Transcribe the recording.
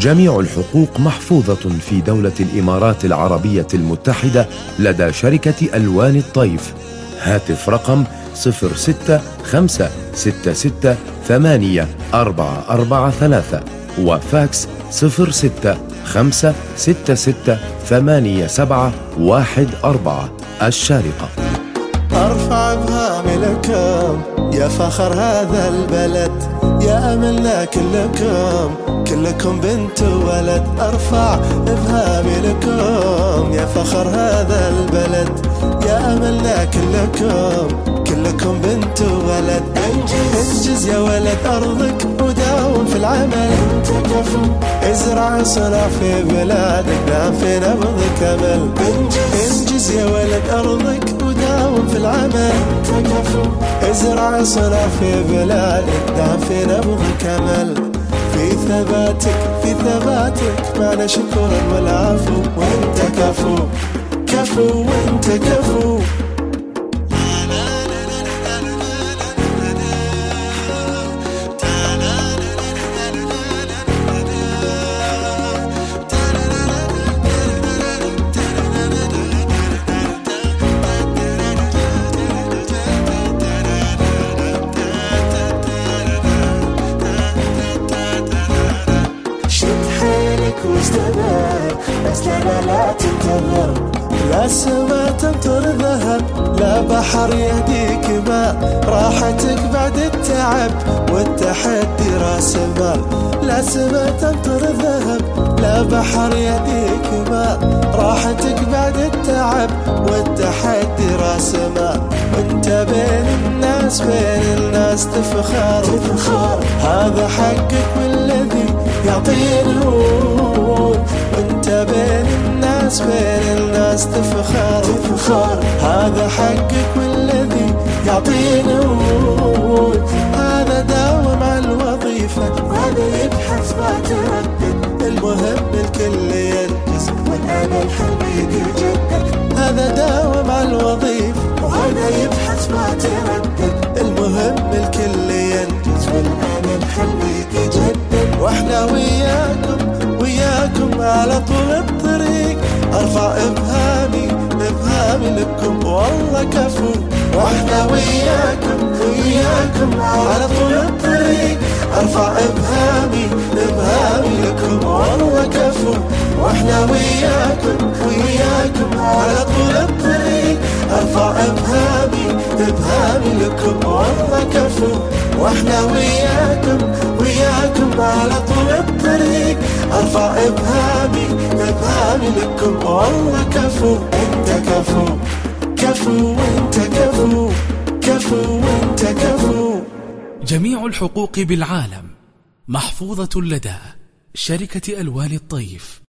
جميع الحقوق محفوظة في دولة الإمارات العربية المتحدة لدى شركة ألوان الطيف. هاتف رقم 0656684443 وفاكس 0656668714. الشارقة. أرفع ابهامي لكم يا فخر هذا البلد، يا أملنا كلكم بنت وولد. أرفع ابهامي لكم يا فخر هذا البلد، يا أملنا كلكم بنت وولد. انجز يا ولد أرضك وداوم في العمل، ازرع صنع في بلادك دام في نبضك أمل. انجز يا ولد أرضك وداوم في العمل، ازرع صنع في بلادك دام في نبضك أمل. في ثباتك معنا شكرا والعفو، وانت كفو وانت كفو. واستمر بس لا تنتظر، لا سما تمطر ذهب لا بحر يهديك ماء. راحتك بعد التعب والتحدي راس مال، لا سما تمطر ذهب لا بحر يهديك ماء. راحتك بعد التعب والتحدي راس مال. وانت بين الناس تفخر، هذا حقك والذي يعطي النور. وانت بين الناس تفخر، هذا حقك والذي يعطي نور. هذا داوم على الوظيفة وهذا يبحث ما تردد، المهم الكل ينجز والأمل حبيبي يجدد. هذا داوم على الوظيفة وهذا يبحث ما تردد، المهم الكل ينجز والأمل حبيبي يجدد. واحنا وياكم على طول الطريق، ارفع ابهامي لكم والله كفو. واحنا وياكم على طول الطريق، ارفع ابهامي لكم والله كفو. واحنا وياكم على طول الطريق، ارفع ابهامي لكم والله كفو. واحنا وياكم على طول الطريق، ارفع ابهامي لكم والله كفو. انت كفو وانت كفو وانت كفو. جميع الحقوق بالعالم محفوظة لدى شركة ألوان الطيف.